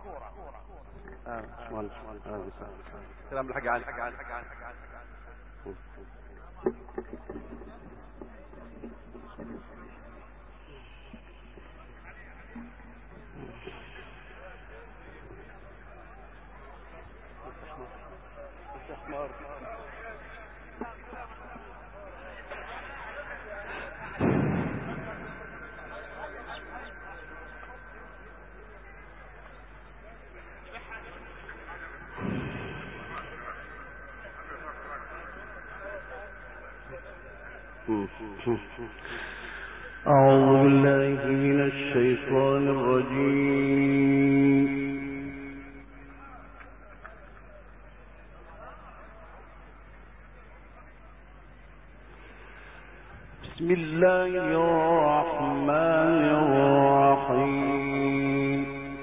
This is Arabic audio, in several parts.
سلام الحاج علي. أعوذ بالله من الشيطان الرجيم. بسم الله الرحمن الرحيم.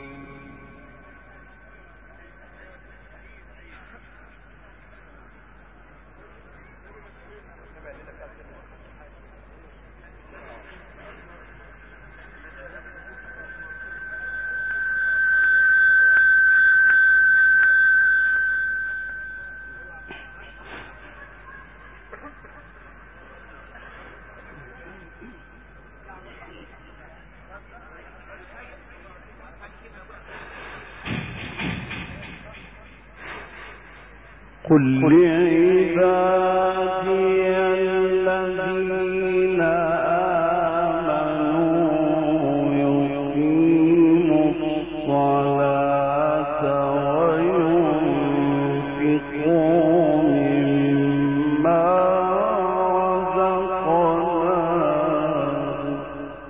قل لعبادي الذين آمنوا يقيموا الصلاة وينفقوا مما رزقناهم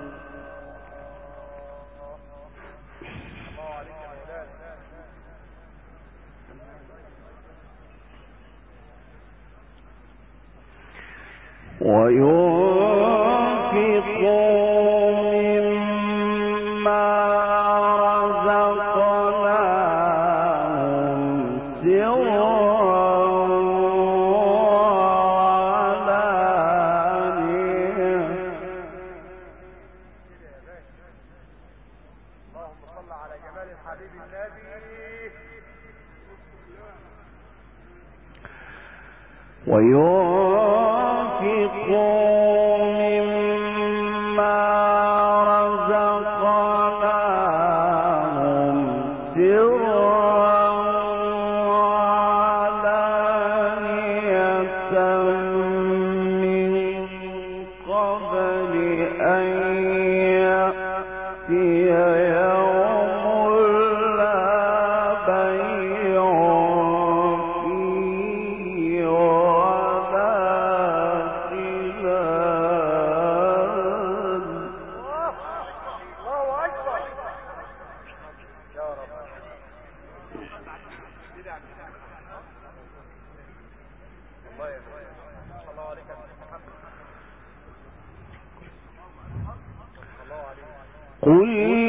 قل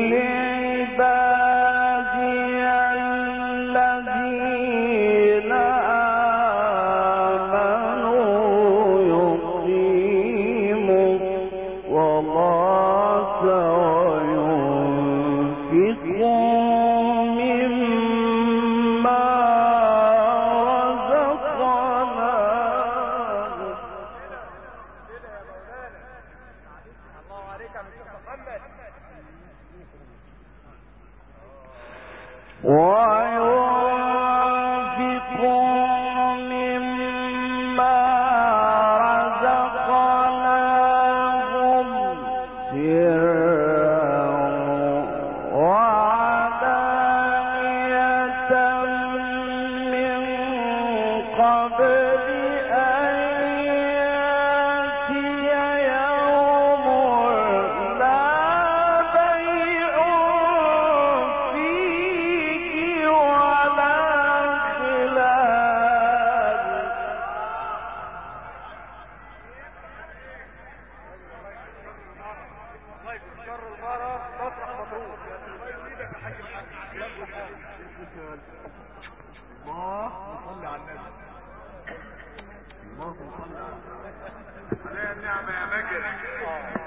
لعبادي الذين آمنوا يقيموا الصلاة وينفقوا مما رزقناهم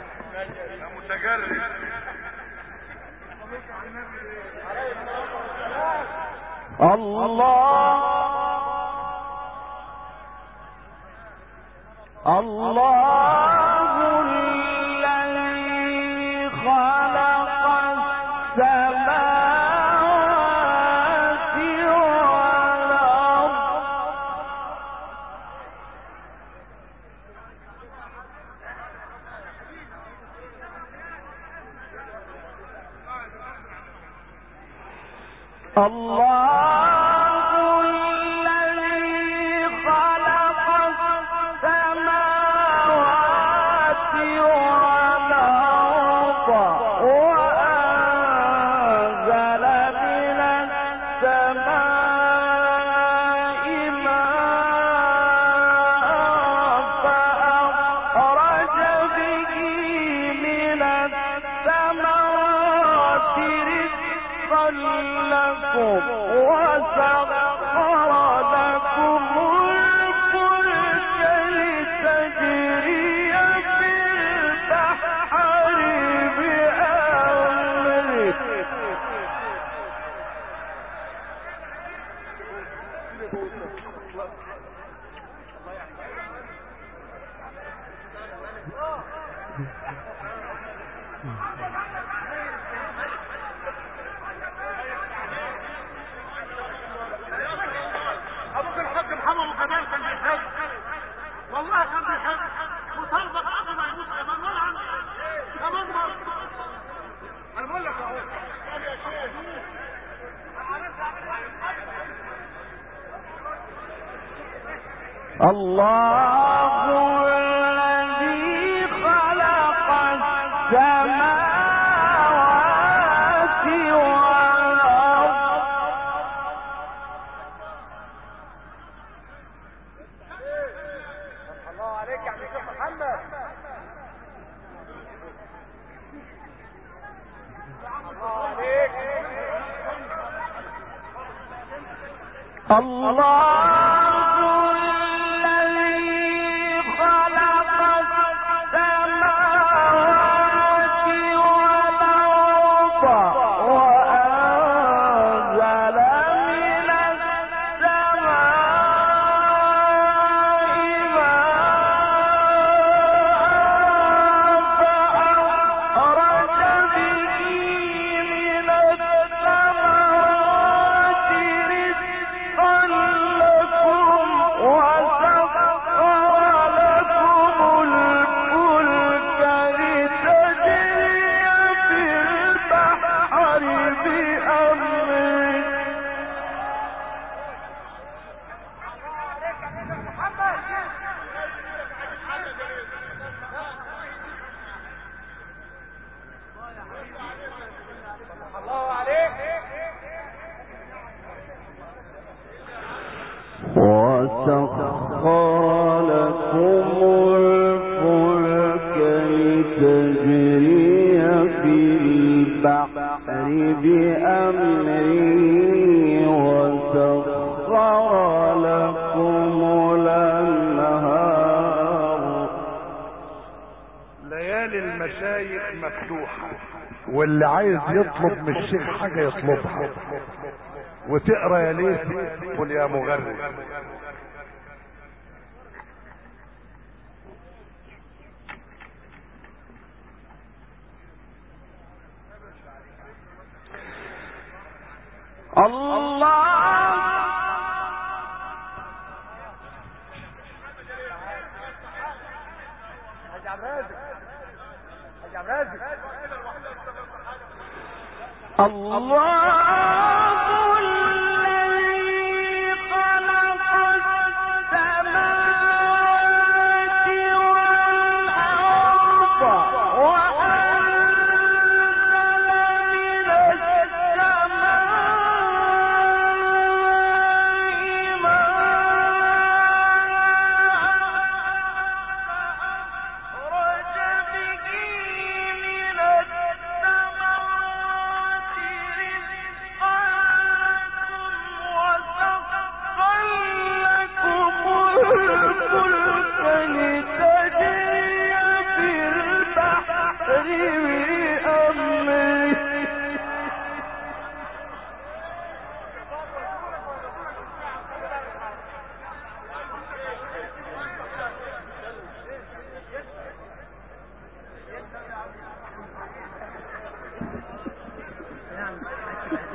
متجرد عليه الصلاة والسلام. ابوك الحاج محمد وكمان كان بيحب، والله كان بيحب وطلبك قبل ما يموت كمان مرة انا بقول لك اهو يا شيخ الله الذي خلق السماوات والأرض الله عليك يا شيخ محمد. الله وسخر لكم الفلك لتجري في البحر بأمره وسخر لكم الأنهار. ليالي المشايخ مفتوحة، واللي عايز يطلب من الشيخ حاجة يطلبها، وتقرا يا ليث قل يا مغرد. الله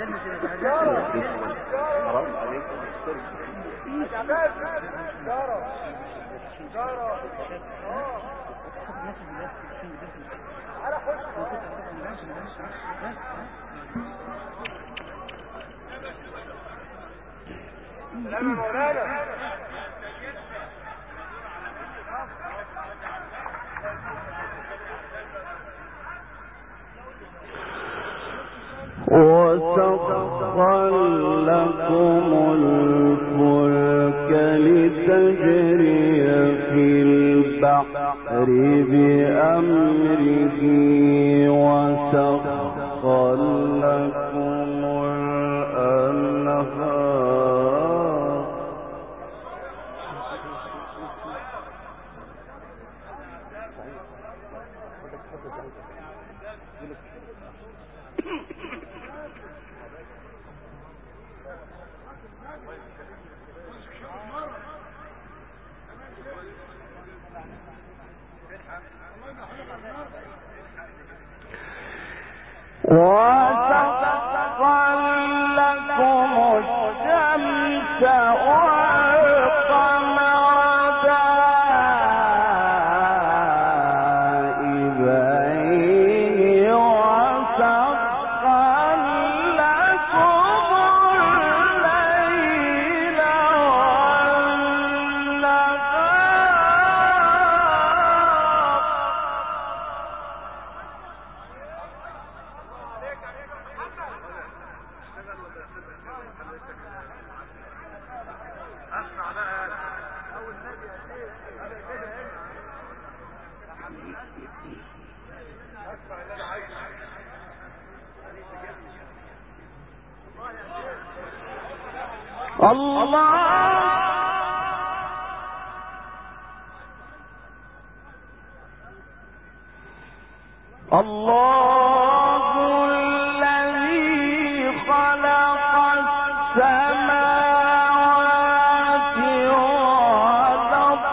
وسخر لكم الفلك لتجري في البحر بأمره وسخر لكم الأنهار وسخر لكم الشمس والقمر دائبين وسخر لكم الليل الله الذي خلق السماوات والأرض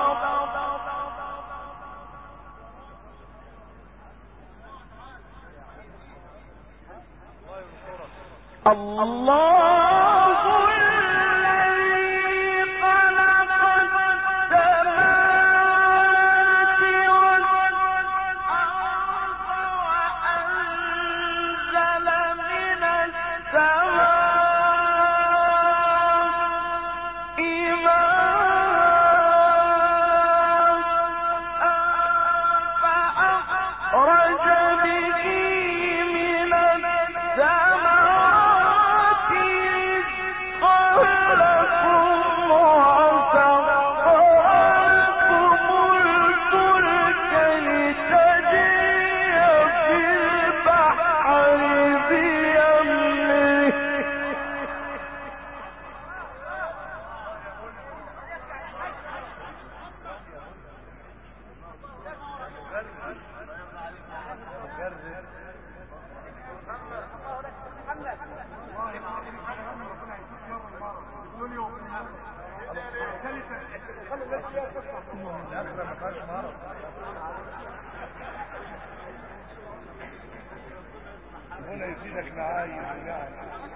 هنا يزيدك معايا يعني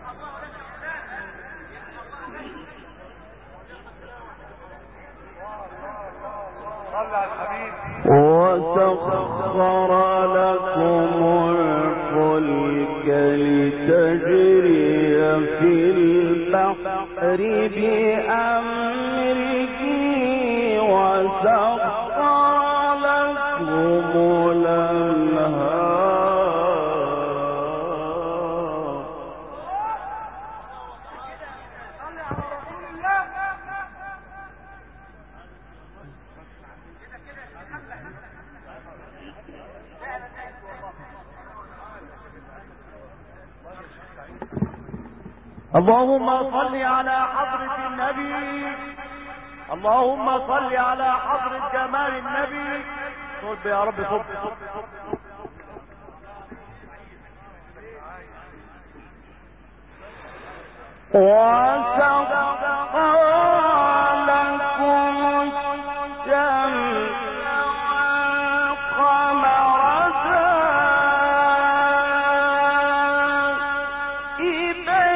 صلى على الحبيب. وسخر لكم الفلك لتجري في البحر بأمره وسخر لكم الأنهار اللهم صل على حضرة النبي، اللهم صل على حضرة جمال النبي. صب يا رب صب. وسخر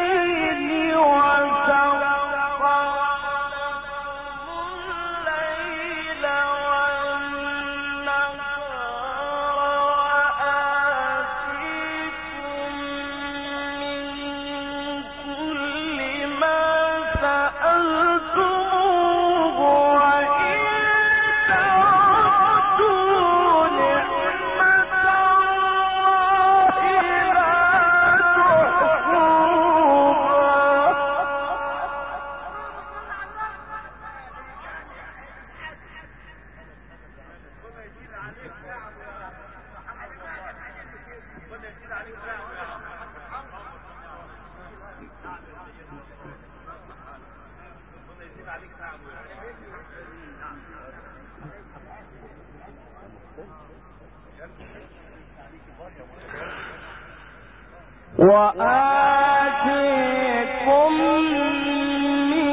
وآتيكم من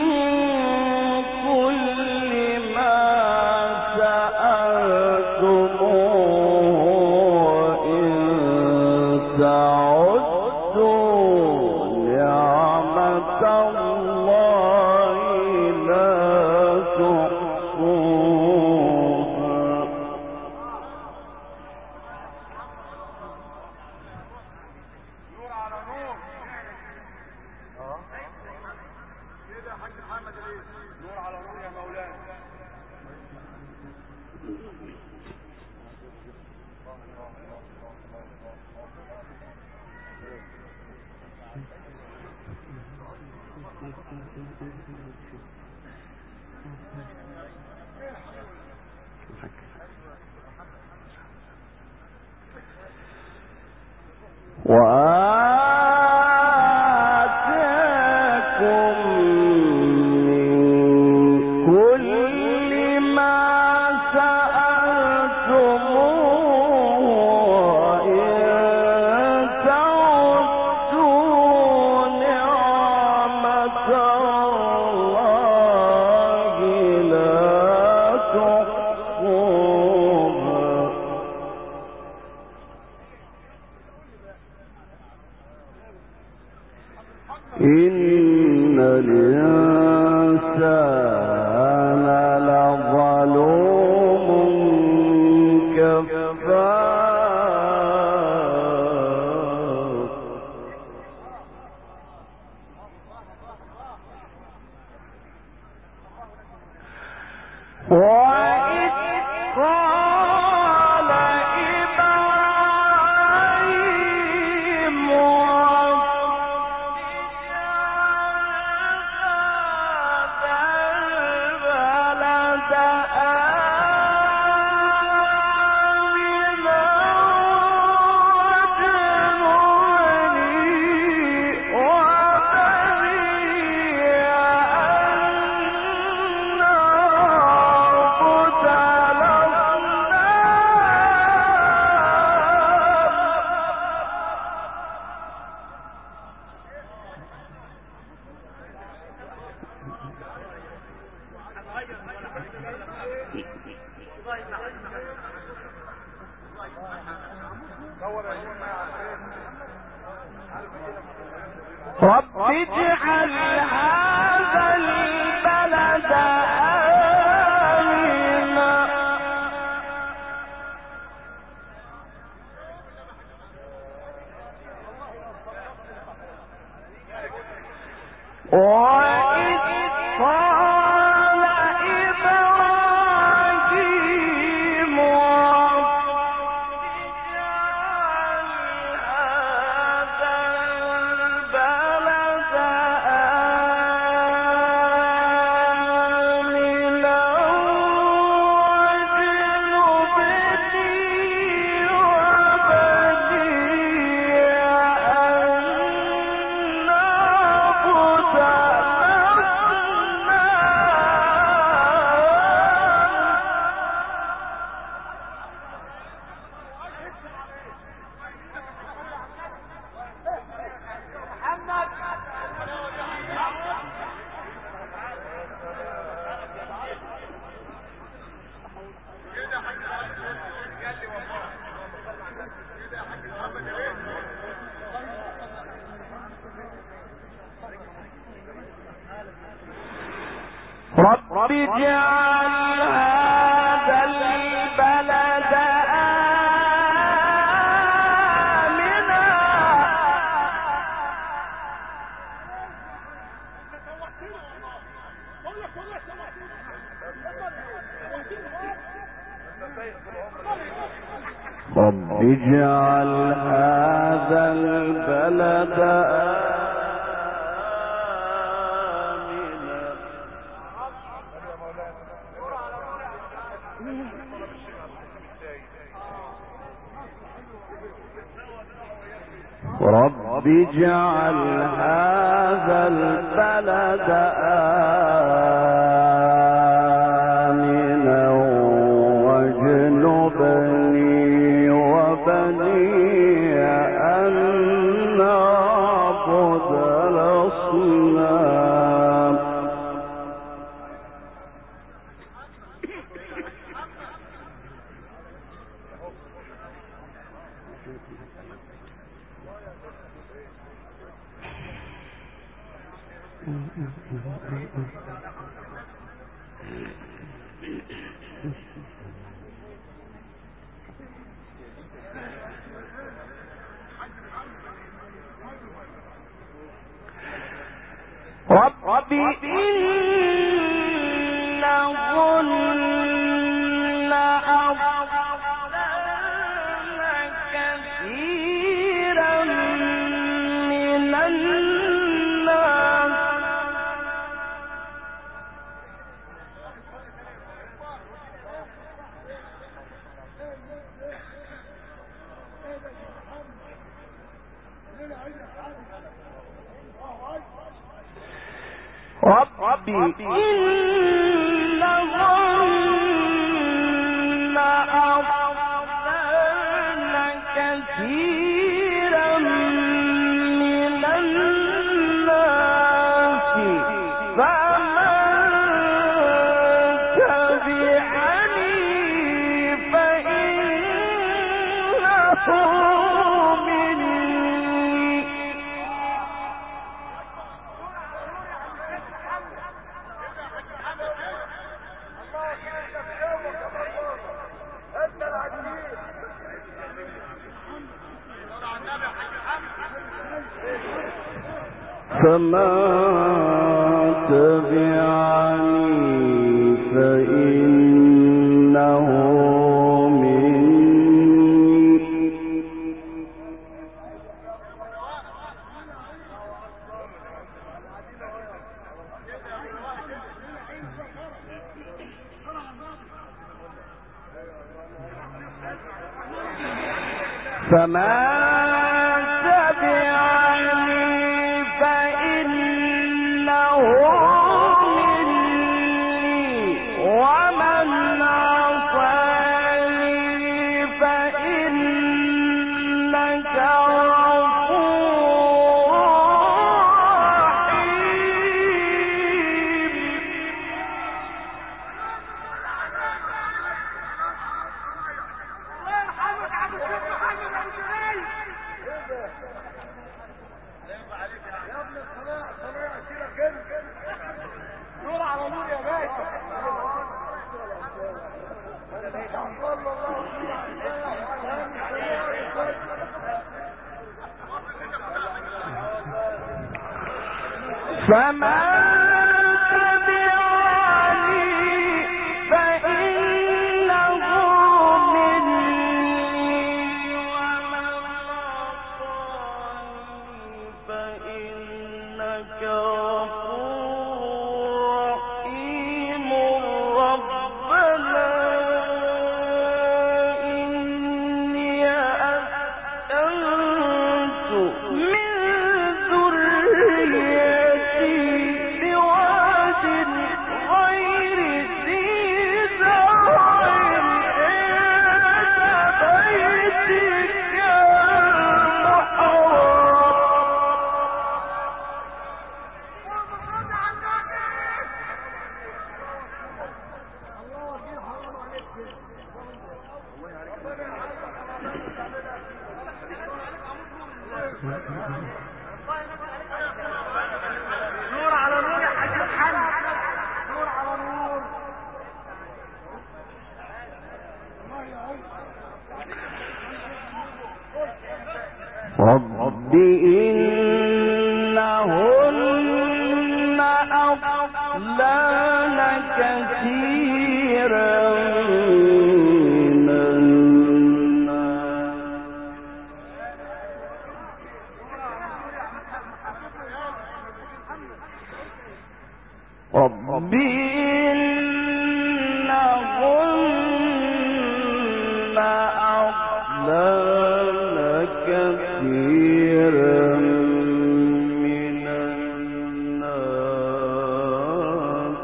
كل ما سألتموه إن تعدوا نعمة الله لا تحصوها. نور على نور. كده يا حاج محمد ايه؟ نور على نور يا مولانا. وآتاكم من كل ما سألتموه إن تعدوا نعمة الله لا تحصوها. إن الإنسان لظلوم كفار. وإذ قال إبراهيم رب اجعل هذا البلد آمنا وإذ قال إبراهيم رب اجعل هذا البلد آمنا واجنبني وبني أن نعبد رب اجعل هذا البلد آمنا رب اجعل هذا البلد رب اجعل هذا البلد آمنا واجنبني وبني أن نعبد الأصنام رب إنهن أضللن كثيرا من الناس رب إنهن أضللن كثيرا من الناس فمن تبعني فإنه مني فما تبعني فإنه مني فما تبعني فإنه مني ومن عصاني فإنك غفور رحيم نور على نور يا باشا. فمن تبعني فإنه مني ومن عصاني فإنك غفور رحيم ربنا إني أسكنت من ذريتي بواد غير ذي زرع عند بيتك نور على نور يا حاج محمد. نور على نور. إنهن أضلال كثيرا من الناس رب إنهن أضلال كثيرا من الناس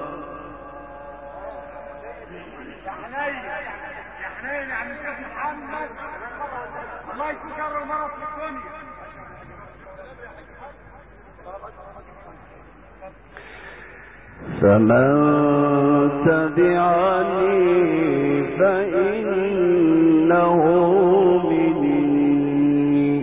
يا حنين يا عم الشيخ محمد الله يكون شر المرض في الدنيا. فمن تبعني فإنه مني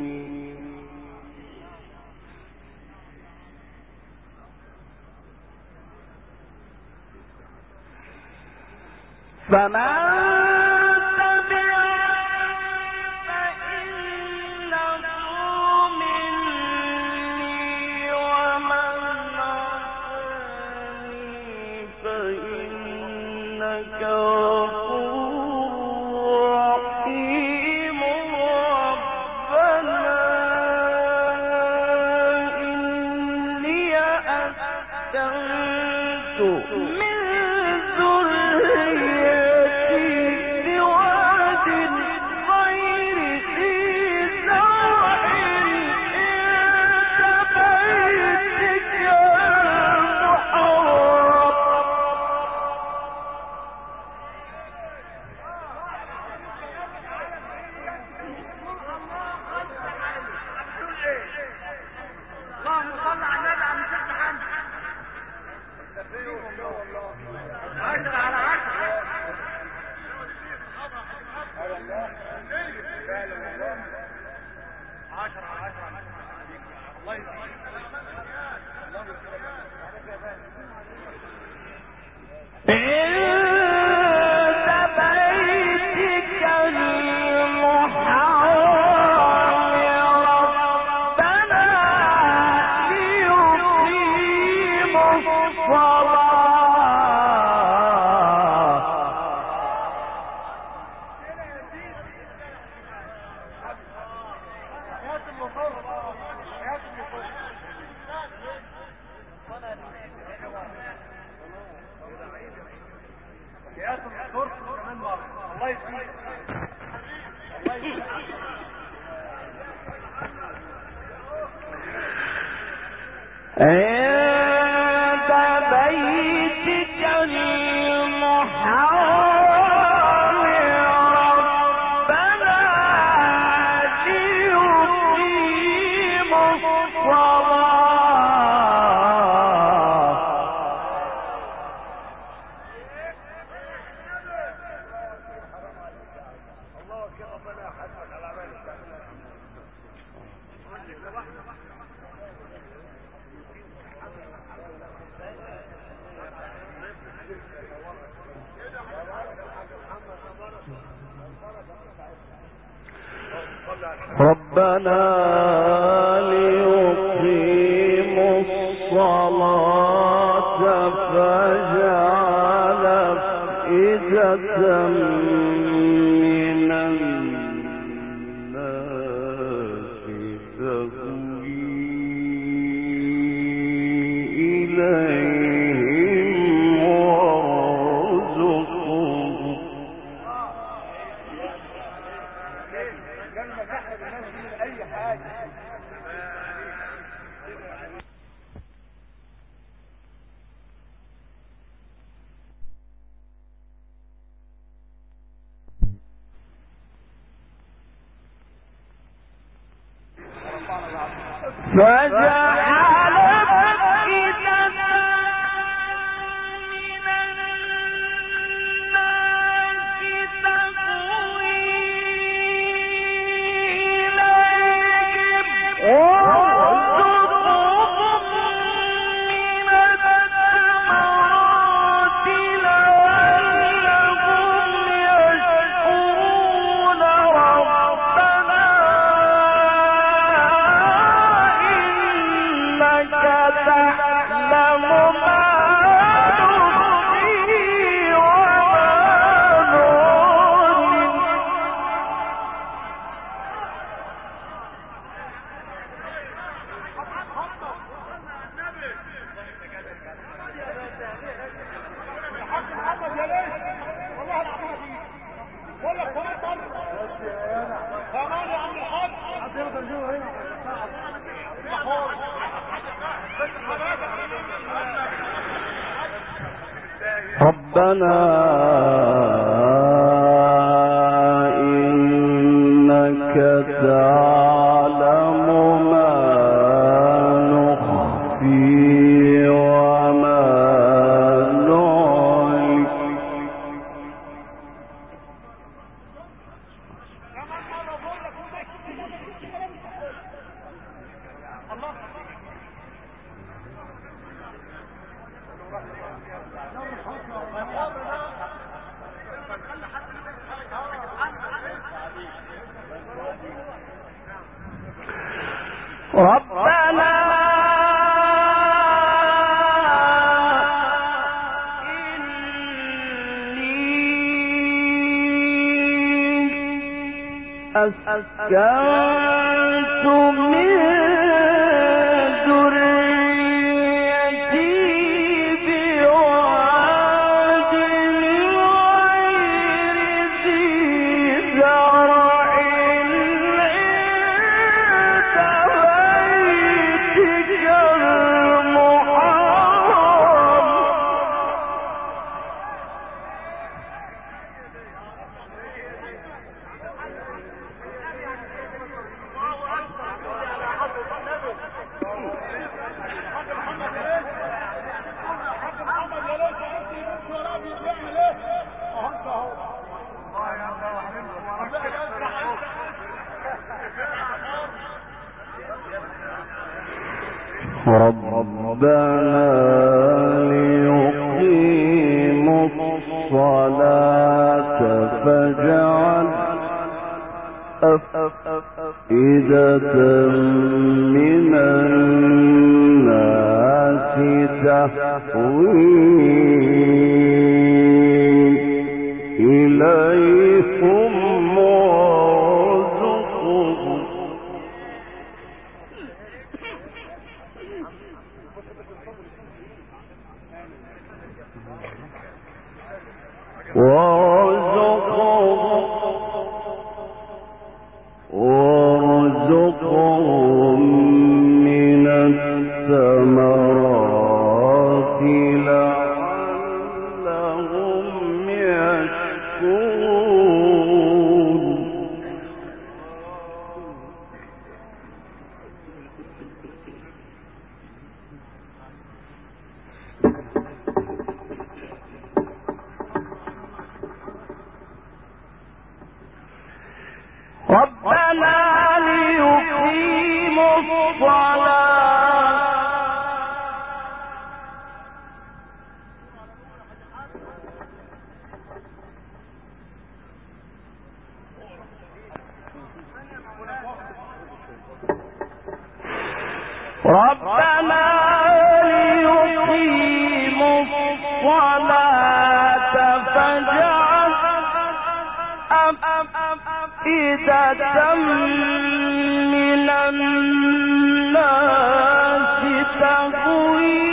عند بيتك المحرم ربنا ليقيموا ربنا ليقيموا الصلاة فاجعل أفئدة من الناس تهوي إليهم وارزقهم فجعل أفئدة من الناس تهوي إليهم وارزقهم من الثمرات لعلهم يشكرون ربنا ربنا إنك تعلم ما نخفي وما نعلن ربنا إني أسكنت من ذريتي بواد غير ذي زرع عند بيتك ربنا ليقيموا الصلاة فاجعل أفئدة من الناس تهوي إليهم وارزقهم من الثمرات لعلهم يشكرون ربنا ليقيموا الصلاة ربنا ليقيموا الصلاة فاجعل أفئدة من الناس تهوي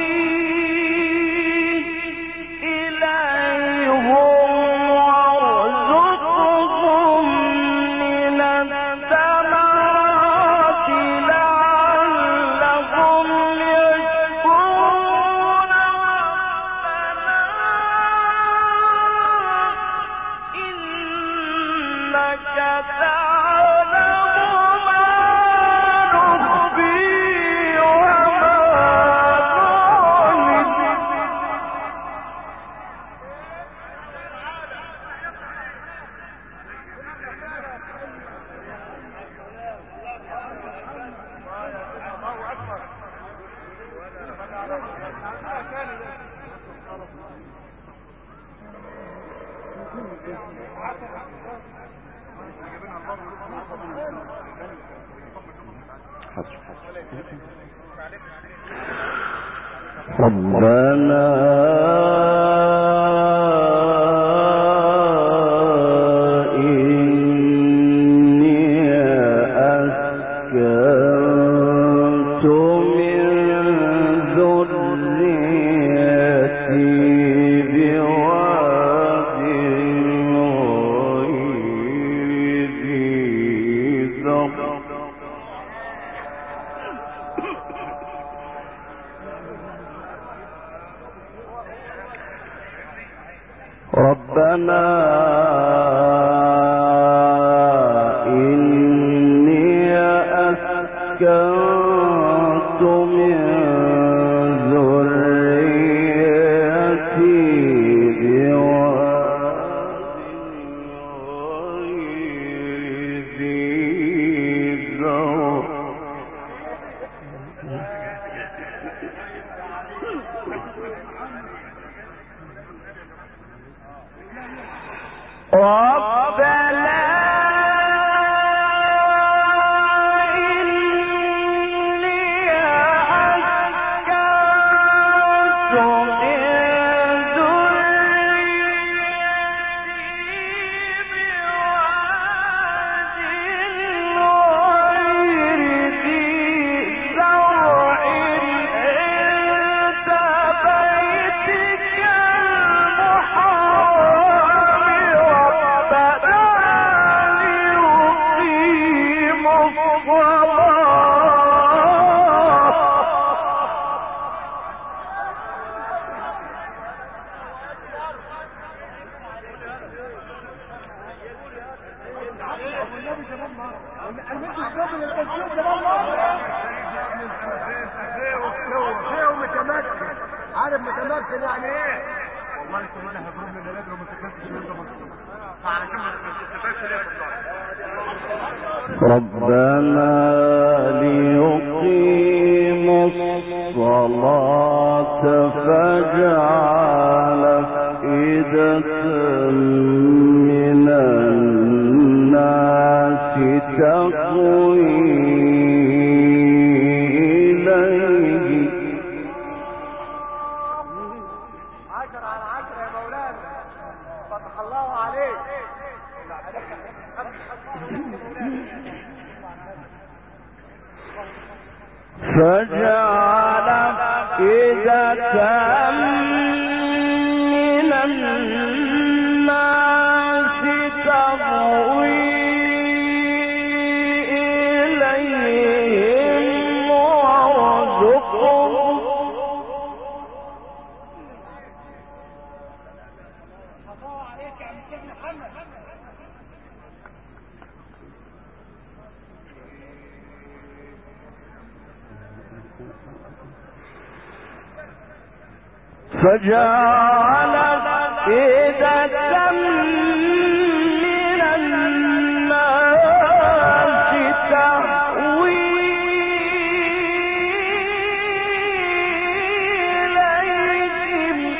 إليهم وارزقهم من الثمرات لعلهم يشكرون إنك تعلم ما نخفي وما نعلن ربنا إني أسكنت من ذريتي بواد غير ذي زرع ربنا إني أسكنت من ذريتي بواد غير ذي زرع ربنا عارف متمكن يعني ايه؟ والله انت اللي هتقول لي لا لو ما تكلمتش انت مصروف فعلى كده ما تستفادش ليه ربنا ليقيموا الصلاة فاجعل أفئدة من الناس تهوي إليه. 10 على 10 يا مولانا، فتح الله عليك. فجعل أفئدة من الناس تهوي إليهم وارزقهم فجعل أفئدة من الناس تهوي إليهم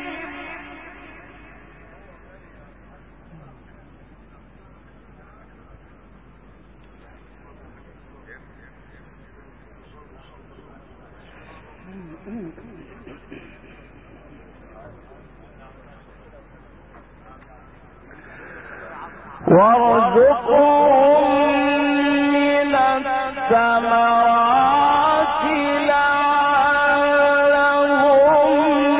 وارزقهم من الثمرات لعلهم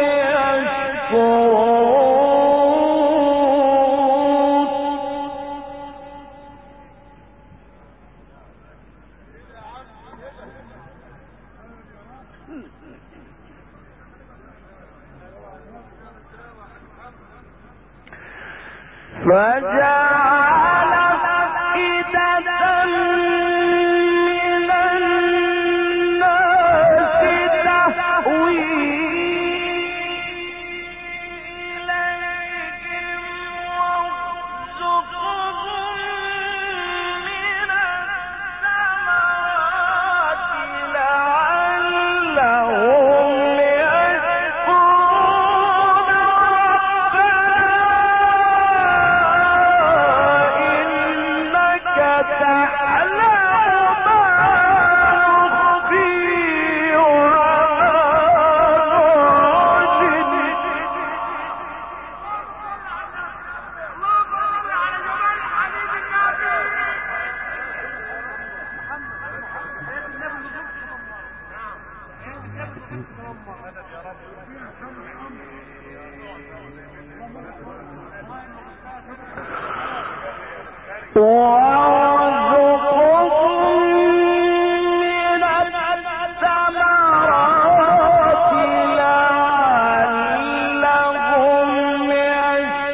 يشكرون. فجعل أفئدة من الناس تهوي إليهم وارزقهم من الثمرات لعلهم يشكرون. وارزقهم من الثمرات لعلهم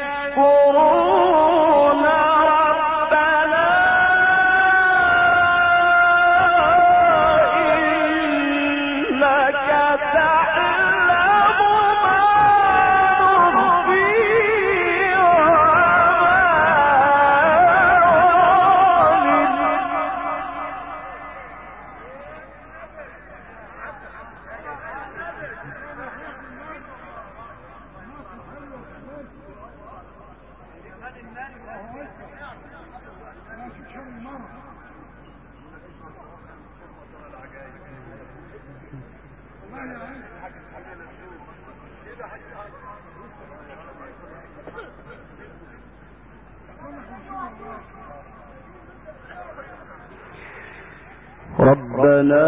ربنا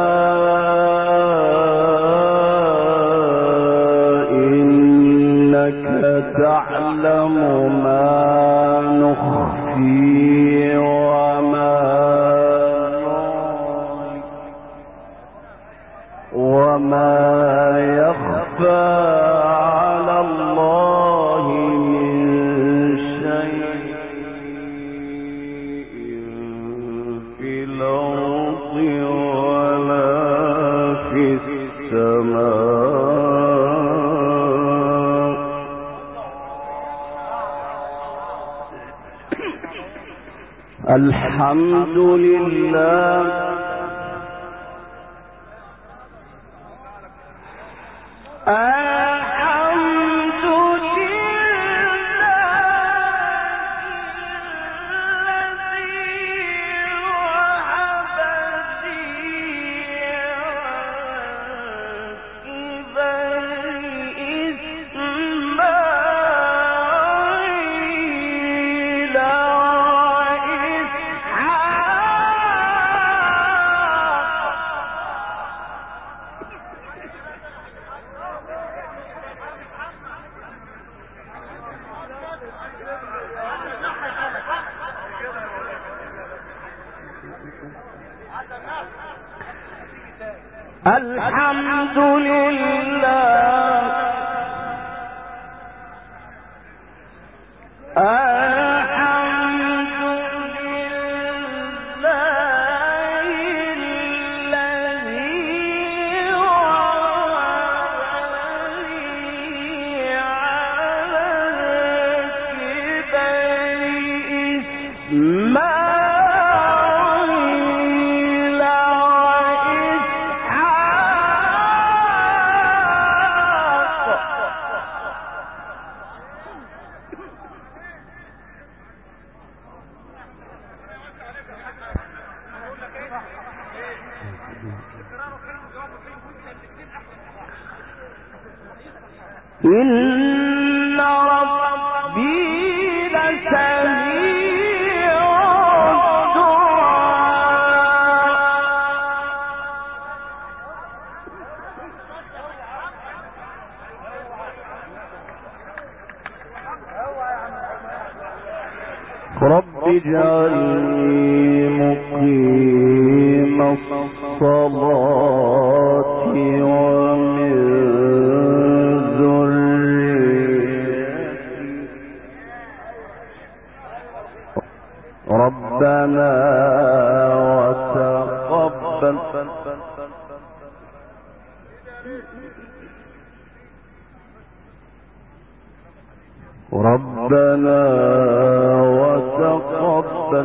إنك تعلم ما نخفي وما يخفى على الله من شيء في الأرض ولا في السماء. الحمد لله الحمد لله إن ربي لسميع الدعاء. رب اجعلني مقيم الصلاة ومن ربنا وتقبل ربنا وتقبل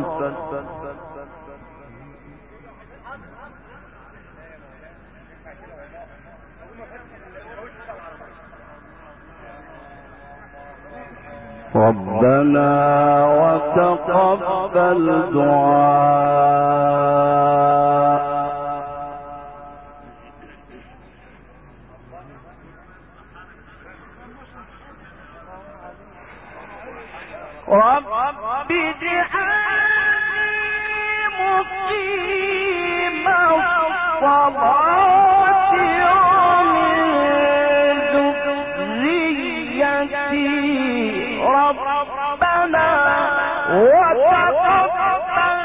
ربنا وتقبل دعاء. رب اجعلني مقيم الصلاة ومن ذريتي ربنا وتقبل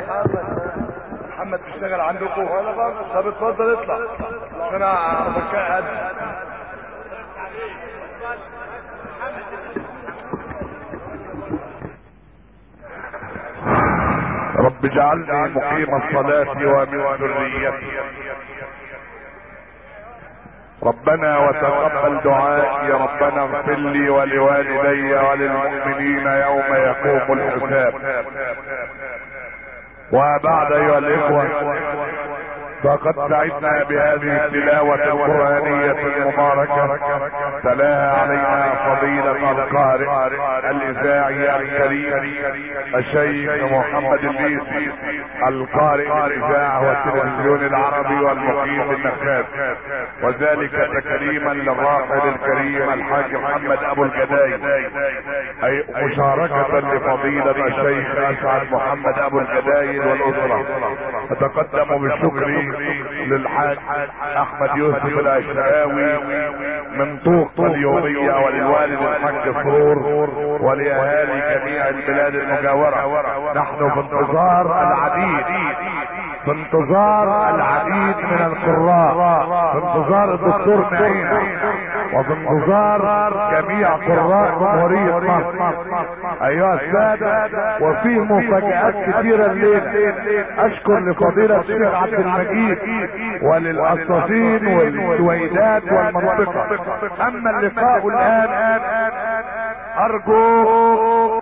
محمد بيشتغل عندكم؟ طب اتفضل اطلع عشان اعرف قد. رب اجعلني مقيم الصلاة ومن ذريتي. ربنا وتقبل دعائي. ربنا اغفر لي ولوالدي وللمؤمنين يوم يقوم الحساب. وبعد ايها الاخوة، فقد سعدنا بهذه التلاوة القرآنية المباركة تلاها علينا فضيلة القارئ الإذاعي الكريم الشيخ محمد الليثي، القارئ الإذاعة والتلفزيون العربي والمقيم بالنخاس، وذلك تكريما للراحل الكريم الحاج محمد أبو الجدايد، أي مشاركة لفضيلة الشيخ أسعد محمد أبو الجدايد والأسرة. أتقدم بالشكر للحاج احمد يوسف الاشراوي من طوق اليومية، وللوالد الحاج سرور، ولاهالي جميع البلاد المجاورة. نحن في انتظار العديد من القراء، في انتظار الدكتور نعيم، وفي انتظار جميع قراء جمهورية مصر ايها السادة. وفيه مفاجآت كثيرة الليلة. اشكر لفضيلة الشيخ عبد المجيد وللقصاصين والسويدات والمنطقة. اما اللقاء الان ارجو